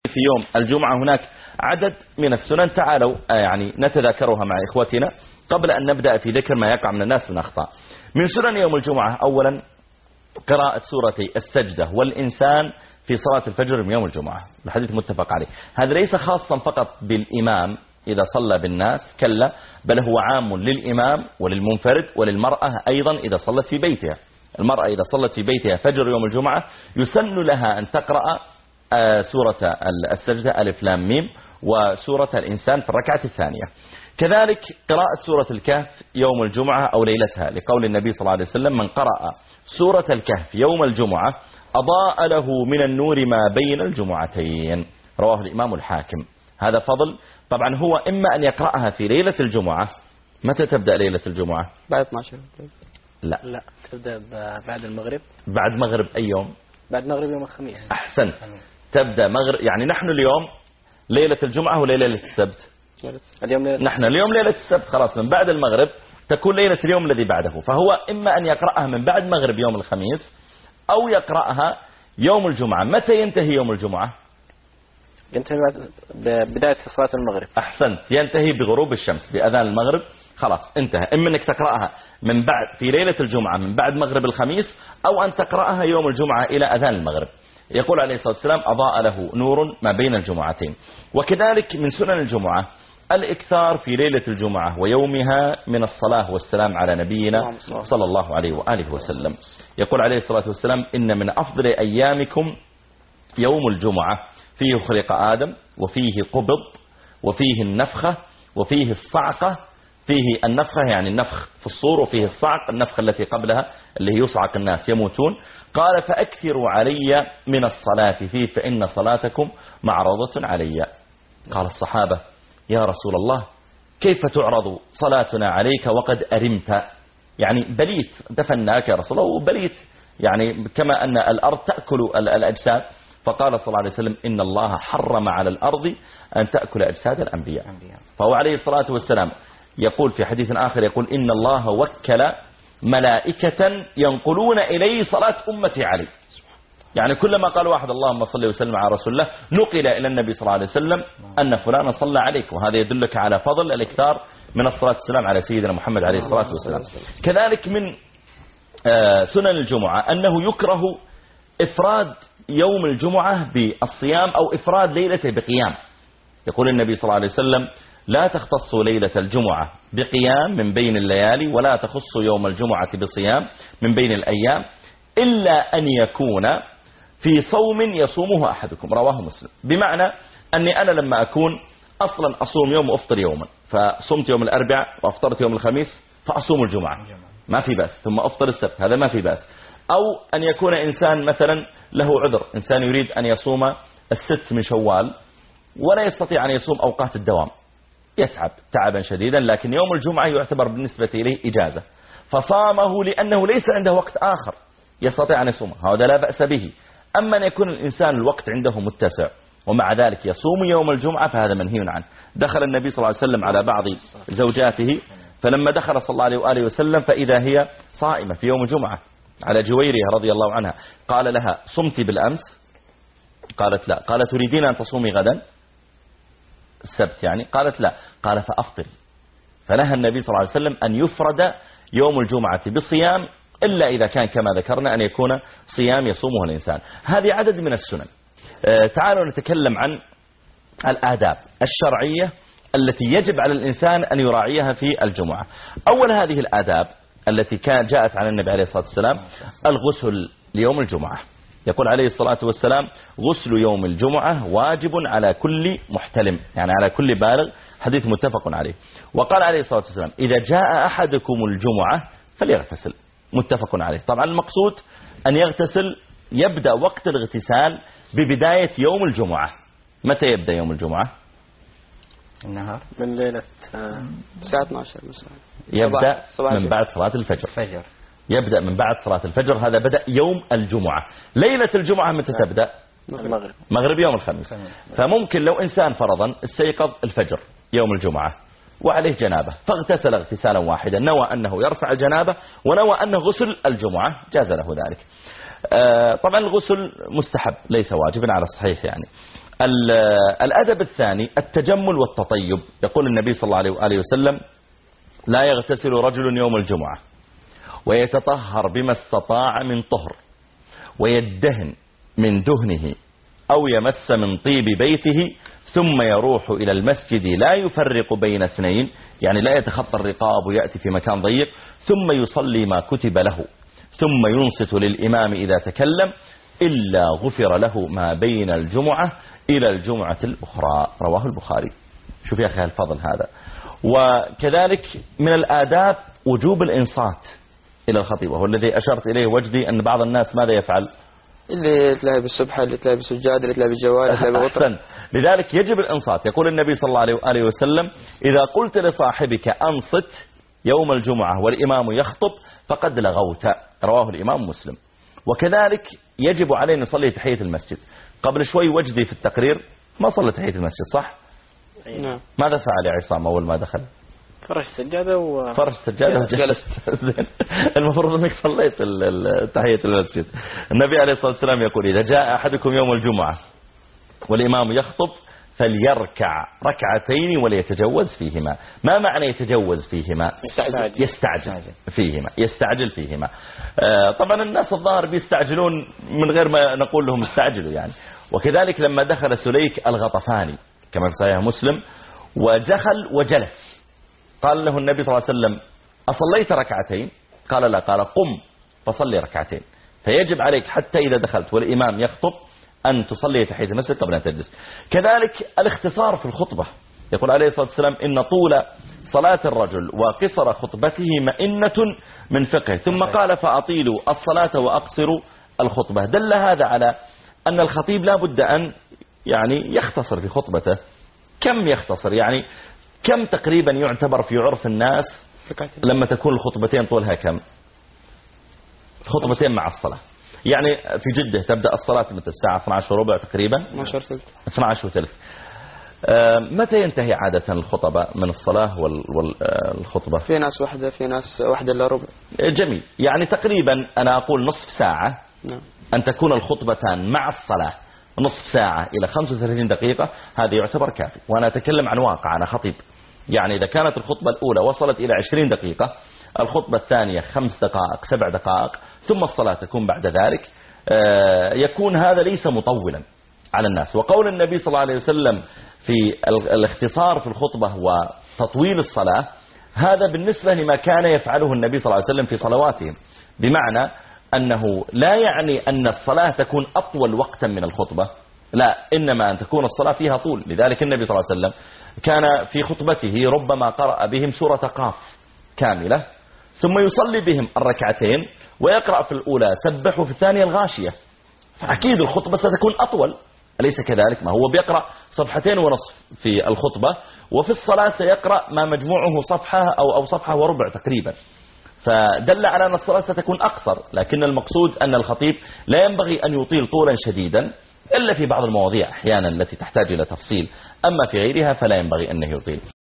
في يوم الجمعة هناك عدد من السنن، تعالوا يعني نتذاكرها مع إخوتنا قبل أن نبدأ في ذكر ما يقع من الناس من أخطاء. من سنن يوم الجمعة أولا قراءة سورة السجدة والإنسان في صلاة الفجر من يوم الجمعة، الحديث متفق عليه. هذا ليس خاصا فقط بالإمام إذا صلى بالناس، كلا، بل هو عام للإمام وللمنفرد وللمرأة أيضا إذا صلت في بيتها. المرأة إذا صلت في بيتها فجر يوم الجمعة يسن لها أن تقرأ سورة السجدة ألف لام ميم وسورة الإنسان في الركعة الثانية. كذلك قراءة سورة الكهف يوم الجمعة أو ليلتها، لقول النبي صلى الله عليه وسلم: من قرأ سورة الكهف يوم الجمعة أضاء له من النور ما بين الجمعتين، رواه الإمام الحاكم. هذا فضل. طبعا هو إما أن يقرأها في ليلة الجمعة. متى تبدأ ليلة الجمعة؟ بعد 12. لا تبدأ بعد المغرب. بعد مغرب أي يوم؟ بعد مغرب يوم الخميس. أحسنت، تبدأ مغرب. يعني نحن اليوم ليلة الجمعة ولا ليلة السبت؟ نحن اليوم ليلة السبت، خلاص من بعد المغرب تكون ليلة اليوم الذي بعده. فهو إما أن يقرأها من بعد مغرب يوم الخميس أو يقرأها يوم الجمعة. متى ينتهي يوم الجمعة؟ ينتهي بداية صلاة المغرب. أحسنت، ينتهي بغروب الشمس، بأذان المغرب خلاص انتهى. إما أنك تقرأها من بعد في ليلة الجمعة من بعد مغرب الخميس، أو أن تقرأها يوم الجمعة إلى أذان المغرب. يقول عليه الصلاة والسلام: أضاء له نور ما بين الجمعتين. وكذلك من سنن الجمعة الإكثار في ليلة الجمعة ويومها من الصلاة والسلام على نبينا صلى الله عليه وآله وسلم. يقول عليه الصلاة والسلام: إن من أفضل أيامكم يوم الجمعة، فيه خلق آدم وفيه قبض وفيه النفخة وفيه الصعقة. فيه النفخة يعني النفخ في الصور، وفيه الصعق النفخة التي قبلها اللي هي يصعق الناس يموتون. قال: فأكثروا علي من الصلاة فيه فإن صلاتكم معروضة علي. قال الصحابة: يا رسول الله كيف تعرض صلاتنا عليك وقد أرمت؟ يعني بليت، دفناك يا رسول الله وبليت، يعني كما أن الأرض تأكل الأجساد. فقال صلى الله عليه وسلم: إن الله حرم على الأرض أن تأكل أجساد الأنبياء. فهو عليه الصلاة والسلام يقول في حديث آخر، يقول: إن الله وكل ملائكة ينقلون إليه صلاة أمتي علي. يعني كلما قال واحد اللهم صل وسلم على رسول الله نقل إلى النبي صلى الله عليه وسلم أن فلانا صلى عليك. وهذا يدلك على فضل الإكثار من الصلاة والسلام على سيدنا محمد عليه الصلاة والسلام. كذلك من سنن الجمعة أنه يكره إفراد يوم الجمعة بالصيام أو إفراد ليلته بقيام. يقول النبي صلى الله عليه وسلم: لا تختصوا ليلة الجمعة بقيام من بين الليالي، ولا تخصوا يوم الجمعة بصيام من بين الأيام، إلا أن يكون في صوم يصومه أحدكم، رواه مسلم. بمعنى أني أنا لما أكون أصلا أصوم يوم وأفطر يوما، فصمت يوم الأربعاء وأفطرت يوم الخميس فأصوم الجمعة ما في بأس، ثم أفطر السبت هذا ما في بأس. أو أن يكون إنسان مثلا له عذر، إنسان يريد أن يصوم الست من شوال ولا يستطيع أن يصوم أوقات الدوام، يتعب تعبا شديدا، لكن يوم الجمعة يعتبر بالنسبة إليه إجازة فصامه لأنه ليس عنده وقت آخر يستطيع أن يصوم، هذا لا بأس به. أما أن يكون الإنسان الوقت عنده متسع ومع ذلك يصوم يوم الجمعة فهذا منهي عنه. دخل النبي صلى الله عليه وسلم على بعض زوجاته، فلما دخل صلى الله عليه وآله وسلم فإذا هي صائمة في يوم الجمعة، على جويرية رضي الله عنها، قال لها: صمت بالأمس؟ قالت لا. قال: تريدين أن تصومي غدا السبت يعني؟ قالت لا. قال: فأفطري. فنهى النبي صلى الله عليه وسلم أن يفرد يوم الجمعة بصيام إلا إذا كان كما ذكرنا أن يكون صيام يصومه الإنسان. هذه عدد من السنن. تعالوا نتكلم عن الآداب الشرعية التي يجب على الإنسان أن يراعيها في الجمعة. أول هذه الآداب التي جاءت عن النبي عليه الصلاة والسلام الغسل ليوم الجمعة. يقول عليه الصلاة والسلام: غسل يوم الجمعة واجب على كل محتلم، يعني على كل بالغ، حديث متفق عليه. وقال عليه الصلاة والسلام: إذا جاء أحدكم الجمعة فليغتسل، متفق عليه. طبعا المقصود أن يغتسل، يبدأ وقت الاغتسال ببداية يوم الجمعة. متى يبدأ يوم الجمعة؟ النهار من ليلة الساعة 12 مثلا، يبدأ من بعد صلاة الفجر. يبدأ من بعد صلاة الفجر، هذا بدأ يوم الجمعة. ليلة الجمعة متى تبدأ؟ مغرب يوم الخميس. فممكن لو إنسان فرضا استيقظ الفجر يوم الجمعة وعليه جنابة فاغتسل اغتسالا واحدا، نوى أنه يرفع الجنابة ونوى أنه غسل الجمعة، جاز له ذلك. طبعا الغسل مستحب ليس واجبا على الصحيح يعني. الأدب الثاني التجمل والتطيب. يقول النبي صلى الله عليه وسلم لا يغتسل رجل يوم الجمعة ويتطهر بما استطاع من طهر ويدهن من دهنه أو يمس من طيب بيته ثم يروح إلى المسجد لا يفرق بين اثنين، يعني لا يتخطى الرقاب ويأتي في مكان ضيق، ثم يصلي ما كتب له ثم ينصت للإمام إذا تكلم إلا غفر له ما بين الجمعة إلى الجمعة الأخرى. رواه البخاري. شوف يا أخي الفضل هذا. وكذلك من الآداب وجوب الإنصات إلى الخطيب، وهو الذي أشرت إليه وجدي أن بعض الناس ماذا يفعل؟ اللي تلاقي بالسبحة، اللي تلاقي بالسجاد، اللي تلاقي بالجوال، اللي تلاقي بالوطن. أحسن. لذلك يجب الإنصات. يقول النبي صلى الله عليه وسلم إذا قلت لصاحبك أنصت يوم الجمعة والإمام يخطب فقد لغوت. رواه الإمام مسلم. وكذلك يجب عليه أن يصلي تحية المسجد. قبل شوي وجدي في التقرير ما صلى تحية المسجد، صح؟ نعم. ماذا فعل يا عصام أول ما دخل؟ فرش السجادة فرش السجادة وجلس. المفروض أنك صليت تحية المسجد. النبي عليه الصلاة والسلام يقول إذا جاء أحدكم يوم الجمعة والإمام يخطب فليركع ركعتين وليتجوز فيهما. ما معنى يتجوز فيهما؟ يستعجل فيهما، يستعجل فيهما. طبعا الناس الظاهر بيستعجلون من غير ما نقول لهم استعجلوا يعني. وكذلك لما دخل سليك الغطفاني كما في صحيح مسلم ودخل وجلس قال له النبي صلى الله عليه وسلم أصليت ركعتين؟ قال لا. قال قم فصلي ركعتين. فيجب عليك حتى إذا دخلت والإمام يخطب أن تصلي تحية المسجد قبل أن تجلس. كذلك الاختصار في الخطبة. يقول عليه الصلاة والسلام إن طول صلاة الرجل وقصر خطبته مئنة من فقه، ثم قال فأطيلوا الصلاة وأقصروا الخطبة. دل هذا على أن الخطيب لا بد أن يعني يختصر في خطبته. كم يختصر؟ يعني كم تقريبا يعتبر في عرف الناس لما تكون الخطبتين طولها كم؟ خطبتين مع الصلاة. يعني في جدة تبدأ الصلاة متى؟ الساعة 12 وربع تقريبا، 12 وثلث. متى ينتهي عادة الخطبة من الصلاة والخطبة؟ في ناس واحدة، في ناس واحدة إلا ربع. جميل. يعني تقريبا أنا أقول نصف ساعة. نعم. أن تكون الخطبتان مع الصلاة نصف ساعة إلى 35 دقيقة هذا يعتبر كافي. وأنا أتكلم عن واقع، أنا خطيب. يعني إذا كانت الخطبة الأولى وصلت إلى 20 دقيقة، الخطبة الثانية 5 دقائق 7 دقائق، ثم الصلاة تكون بعد ذلك، يكون هذا ليس مطولا على الناس. وقول النبي صلى الله عليه وسلم في الاختصار في الخطبة وتطويل الصلاة هذا بالنسبة لما كان يفعله النبي صلى الله عليه وسلم في صلواتهم، بمعنى أنه لا يعني أن الصلاة تكون أطول وقتا من الخطبة، لا، إنما أن تكون الصلاة فيها طول. لذلك النبي صلى الله عليه وسلم كان في خطبته ربما قرأ بهم سورة قاف كاملة، ثم يصلي بهم الركعتين ويقرأ في الأولى سبح وفي الثانية الغاشية. فأكيد الخطبة ستكون أطول، أليس كذلك؟ ما هو بيقرأ صفحتين ونصف في الخطبة، وفي الصلاة سيقرأ ما مجموعه صفحة أو صفحة وربع تقريبا. فدل على أن الصلاة ستكون أقصر. لكن المقصود أن الخطيب لا ينبغي أن يطيل طولا شديدا إلا في بعض المواضيع أحيانا التي تحتاج إلى تفصيل، أما في غيرها فلا ينبغي أنه يطيل.